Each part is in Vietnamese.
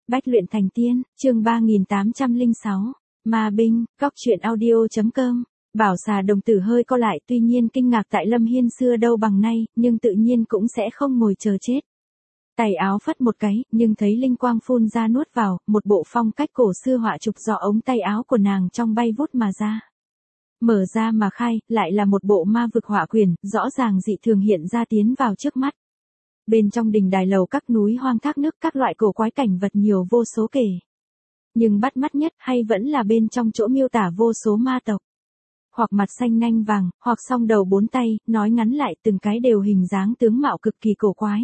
Bách luyện thành tiên, chương 3806. Ma binh, góc truyện audio.com. Bảo xà đồng tử hơi co lại, tuy nhiên kinh ngạc tại Lâm Hiên xưa đâu bằng nay, nhưng tự nhiên cũng sẽ không ngồi chờ chết. Tay áo phất một cái, nhưng thấy linh quang phun ra nuốt vào, một bộ phong cách cổ xưa họa trục do ống tay áo của nàng trong bay vút mà ra. Mở ra mà khai, lại là một bộ ma vực họa quyển, rõ ràng dị thường hiện ra tiến vào trước mắt. Bên trong đình đài lầu các núi hoang thác nước, các loại cổ quái cảnh vật nhiều vô số kể. Nhưng bắt mắt nhất hay vẫn là bên trong chỗ miêu tả vô số ma tộc. Hoặc mặt xanh nanh vàng, hoặc song đầu bốn tay, nói ngắn lại từng cái đều hình dáng tướng mạo cực kỳ cổ quái.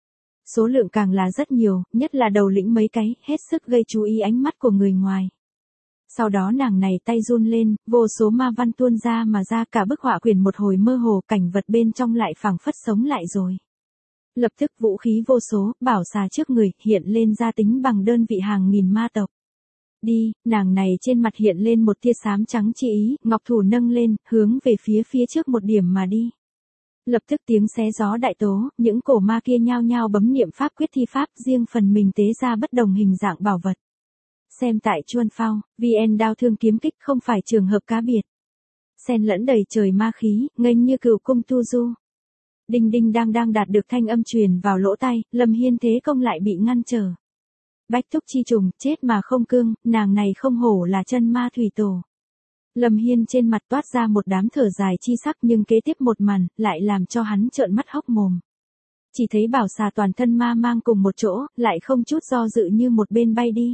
Số lượng càng là rất nhiều, nhất là đầu lĩnh mấy cái, hết sức gây chú ý ánh mắt của người ngoài. Sau đó nàng này tay run lên, vô số ma văn tuôn ra mà ra, cả bức họa quyển một hồi mơ hồ, cảnh vật bên trong lại phảng phất sống lại rồi. Lập tức vũ khí vô số, bảo xà trước người, hiện lên ra tính bằng đơn vị hàng nghìn ma tộc. Đi, nàng này trên mặt hiện lên một tia xám trắng chi ý, ngọc thủ nâng lên, hướng về phía trước một điểm mà đi. Lập tức tiếng xé gió đại tố, những cổ ma kia nhao nhao bấm niệm pháp quyết thi pháp, riêng phần mình tế ra bất đồng hình dạng bảo vật. Xem tại Chuan Phao, VN đao thương kiếm kích không phải trường hợp cá biệt. Xen lẫn đầy trời ma khí, nghênh như cửu cung tu du. Đinh đinh đang đạt được thanh âm truyền vào lỗ tai, Lâm Hiên thế công lại bị ngăn trở. Bách túc chi trùng, chết mà không cương, nàng này không hổ là chân ma thủy tổ. Lâm Hiên trên mặt toát ra một đám thở dài chi sắc, nhưng kế tiếp một màn, lại làm cho hắn trợn mắt hốc mồm. Chỉ thấy bảo xà toàn thân ma mang cùng một chỗ, lại không chút do dự như một bên bay đi.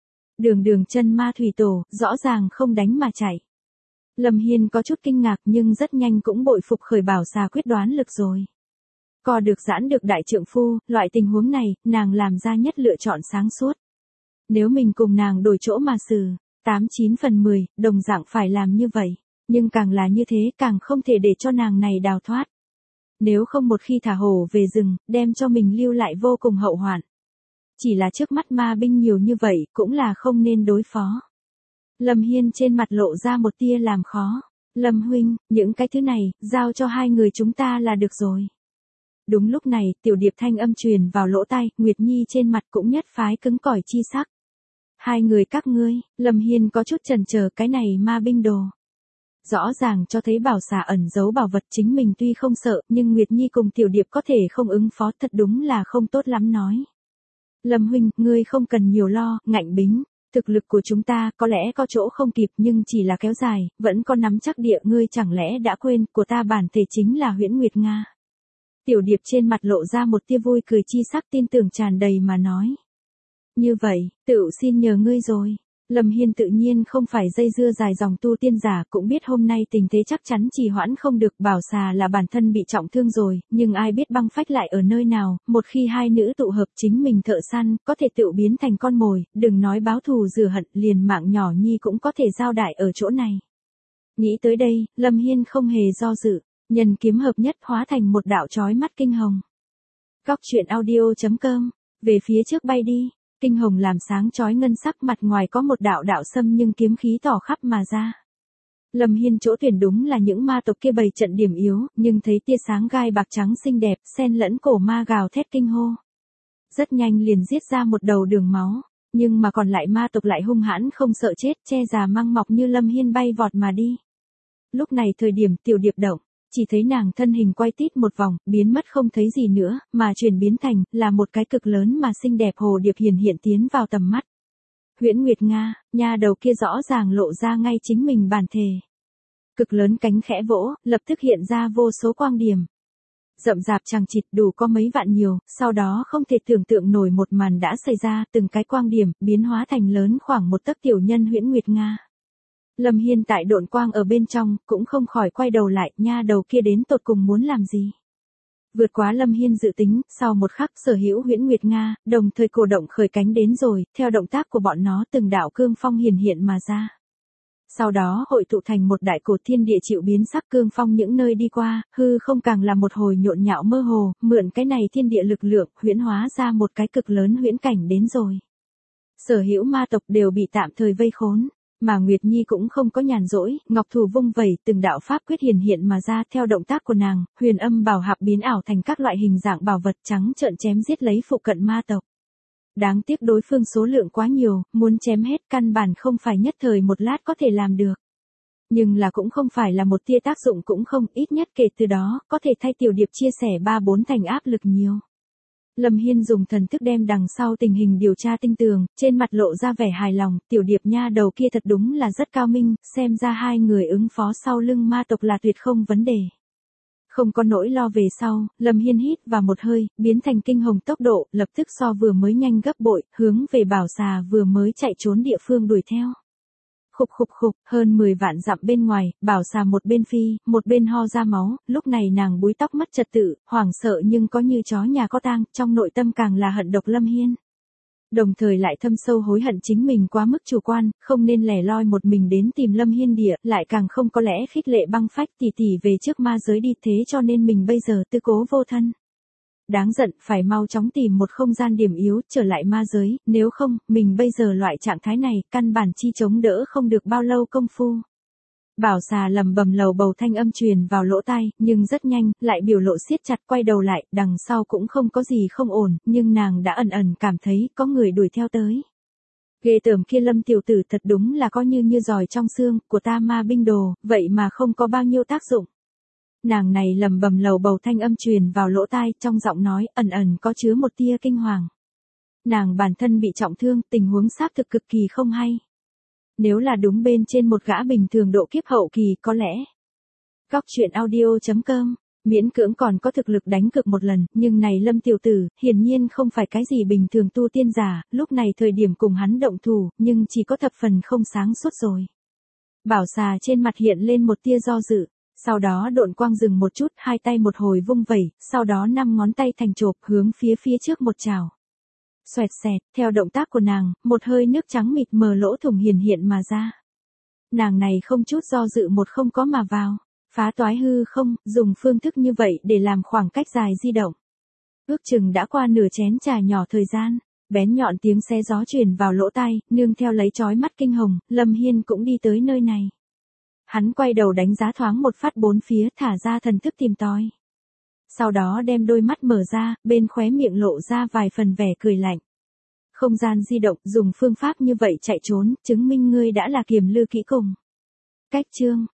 Đường chân ma thủy tổ, rõ ràng không đánh mà chạy. Lâm Hiên có chút kinh ngạc nhưng rất nhanh cũng bội phục khởi bảo xà quyết đoán lực rồi. Co được giãn được đại trượng phu, loại tình huống này, nàng làm ra nhất lựa chọn sáng suốt. Nếu mình cùng nàng đổi chỗ mà xử, 89 phần 10, đồng dạng phải làm như vậy. Nhưng càng là như thế càng không thể để cho nàng này đào thoát. Nếu không một khi thả hổ về rừng, đem cho mình lưu lại vô cùng hậu hoạn. Chỉ là trước mắt ma binh nhiều như vậy, cũng là không nên đối phó. Lâm Hiên trên mặt lộ ra một tia làm khó. Lâm huynh, những cái thứ này, giao cho hai người chúng ta là được rồi. Đúng lúc này, tiểu điệp thanh âm truyền vào lỗ tai, Nguyệt Nhi trên mặt cũng nhất phái cứng cỏi chi sắc. Hai người các ngươi, Lâm Hiên có chút chần chờ, cái này ma binh đồ. Rõ ràng cho thấy bảo xà ẩn giấu bảo vật, chính mình tuy không sợ, nhưng Nguyệt Nhi cùng tiểu điệp có thể không ứng phó, thật đúng là không tốt lắm nói. Lâm huynh, ngươi không cần nhiều lo, Ngạnh Bính. Thực lực của chúng ta có lẽ có chỗ không kịp, nhưng chỉ là kéo dài, vẫn có nắm chắc địa, ngươi chẳng lẽ đã quên, của ta bản thể chính là Huyễn Nguyệt Nga. Tiểu điệp trên mặt lộ ra một tia vui cười chi sắc, tin tưởng tràn đầy mà nói. Như vậy, tự xin nhờ ngươi rồi. Lâm Hiên tự nhiên không phải dây dưa dài dòng tu tiên giả, cũng biết hôm nay tình thế chắc chắn trì hoãn không được, bảo xà là bản thân bị trọng thương rồi, nhưng ai biết băng phách lại ở nơi nào, một khi hai nữ tụ hợp chính mình thợ săn, có thể tự biến thành con mồi, đừng nói báo thù rửa hận, liền mạng nhỏ nhi cũng có thể giao đại ở chỗ này. Nghĩ tới đây, Lâm Hiên không hề do dự, nhân kiếm hợp nhất hóa thành một đạo chói mắt kinh hồng. Góc truyện audio.com, về phía trước bay đi. Kinh hồng làm sáng chói ngân sắc, mặt ngoài có một đạo sâm nhưng kiếm khí tỏ khắp mà ra. Lâm Hiên chỗ tuyển đúng là những ma tộc kia bày trận điểm yếu, nhưng thấy tia sáng gai bạc trắng xinh đẹp, xen lẫn cổ ma gào thét kinh hô. Rất nhanh liền giết ra một đầu đường máu, nhưng mà còn lại ma tộc lại hung hãn không sợ chết, che già mang mọc như Lâm Hiên bay vọt mà đi. Lúc này thời điểm tiểu điệp động, chỉ thấy nàng thân hình quay tít một vòng, biến mất không thấy gì nữa, mà chuyển biến thành, là một cái cực lớn mà xinh đẹp hồ điệp hiện tiến vào tầm mắt. Huyễn Nguyệt Nga, nha đầu kia rõ ràng lộ ra ngay chính mình bản thể. Cực lớn cánh khẽ vỗ, lập tức hiện ra vô số quang điểm. Rậm rạp chằng chịt đủ có mấy vạn nhiều, sau đó không thể tưởng tượng nổi một màn đã xảy ra, từng cái quang điểm, biến hóa thành lớn khoảng một tấc tiểu nhân Huyễn Nguyệt Nga. Lâm Hiên tại độn quang ở bên trong, cũng không khỏi quay đầu lại, nha đầu kia đến tột cùng muốn làm gì. Vượt quá Lâm Hiên dự tính, sau một khắc sở hữu Huyễn Nguyệt Nga, đồng thời cổ động khởi cánh đến rồi, theo động tác của bọn nó từng đạo cương phong hiện mà ra. Sau đó hội tụ thành một đại cột thiên địa chịu biến sắc, cương phong những nơi đi qua, hư không càng là một hồi nhộn nhạo mơ hồ, mượn cái này thiên địa lực lượng, huyễn hóa ra một cái cực lớn huyễn cảnh đến rồi. Sở hữu ma tộc đều bị tạm thời vây khốn. Mà Nguyệt Nhi cũng không có nhàn rỗi, ngọc thủ vung vẩy, từng đạo pháp quyết hiện mà ra, theo động tác của nàng, huyền âm bảo hạp biến ảo thành các loại hình dạng bảo vật, trắng trợn chém giết lấy phụ cận ma tộc. Đáng tiếc đối phương số lượng quá nhiều, muốn chém hết căn bản không phải nhất thời một lát có thể làm được. Nhưng là cũng không phải là một tia tác dụng cũng không, ít nhất kể từ đó, có thể thay Tiểu Điệp chia sẻ 3-4 thành áp lực nhiều. Lâm Hiên dùng thần thức đem đằng sau tình hình điều tra tinh tường, trên mặt lộ ra vẻ hài lòng, Tiểu Điệp nha đầu kia thật đúng là rất cao minh, xem ra hai người ứng phó sau lưng ma tộc là tuyệt không vấn đề. Không có nỗi lo về sau, Lâm Hiên hít vào một hơi, biến thành kinh hồng tốc độ, lập tức so vừa mới nhanh gấp bội, hướng về bảo xà vừa mới chạy trốn địa phương đuổi theo. Khục khục khục, hơn 10 vạn dặm bên ngoài, bảo xà một bên phi, một bên ho ra máu, lúc này nàng búi tóc mất trật tự, hoảng sợ nhưng có như chó nhà có tang, trong nội tâm càng là hận độc Lâm Hiên. Đồng thời lại thâm sâu hối hận chính mình quá mức chủ quan, không nên lẻ loi một mình đến tìm Lâm Hiên địa, lại càng không có lẽ khích lệ băng phách tỷ tỷ về trước ma giới đi, thế cho nên mình bây giờ tư cố vô thân. Đáng giận, phải mau chóng tìm một không gian điểm yếu, trở lại ma giới, nếu không, mình bây giờ loại trạng thái này, căn bản chi chống đỡ không được bao lâu công phu. Bảo xà lầm bầm lầu bầu thanh âm truyền vào lỗ tai, nhưng rất nhanh, lại biểu lộ siết chặt, quay đầu lại, đằng sau cũng không có gì không ổn, nhưng nàng đã ẩn ẩn cảm thấy có người đuổi theo tới. Ghê tởm kia Lâm tiểu tử thật đúng là coi như giỏi trong xương của ta ma binh đồ, vậy mà không có bao nhiêu tác dụng. Nàng này lầm bầm lầu bầu thanh âm truyền vào lỗ tai, trong giọng nói ẩn ẩn có chứa một tia kinh hoàng. Nàng bản thân bị trọng thương, tình huống xác thực cực kỳ không hay. Nếu là đúng bên trên một gã bình thường độ kiếp hậu kỳ có lẽ. Góc truyện audio.com, miễn cưỡng còn có thực lực đánh cực một lần, nhưng này Lâm tiểu tử, hiển nhiên không phải cái gì bình thường tu tiên giả, lúc này thời điểm cùng hắn động thủ, nhưng chỉ có thập phần không sáng suốt rồi. Bảo xà trên mặt hiện lên một tia do dự. Sau đó độn quang dừng một chút, hai tay một hồi vung vẩy, sau đó 5 ngón tay thành chộp hướng phía trước một trào. Xoẹt xẹt, theo động tác của nàng, một hơi nước trắng mịt mờ lỗ thủng hiển hiện mà ra. Nàng này không chút do dự một không có mà vào, phá toái hư không, dùng phương thức như vậy để làm khoảng cách dài di động. Ước chừng đã qua nửa chén trà nhỏ thời gian, bén nhọn tiếng xé gió truyền vào lỗ tai, nương theo lấy chói mắt kinh hồng, Lâm Hiên cũng đi tới nơi này. Hắn quay đầu đánh giá thoáng một phát bốn phía, thả ra thần thức tìm tòi. Sau đó đem đôi mắt mở ra, bên khóe miệng lộ ra vài phần vẻ cười lạnh. Không gian di động, dùng phương pháp như vậy chạy trốn, chứng minh ngươi đã là kiềm lư kỹ cùng. Cách chương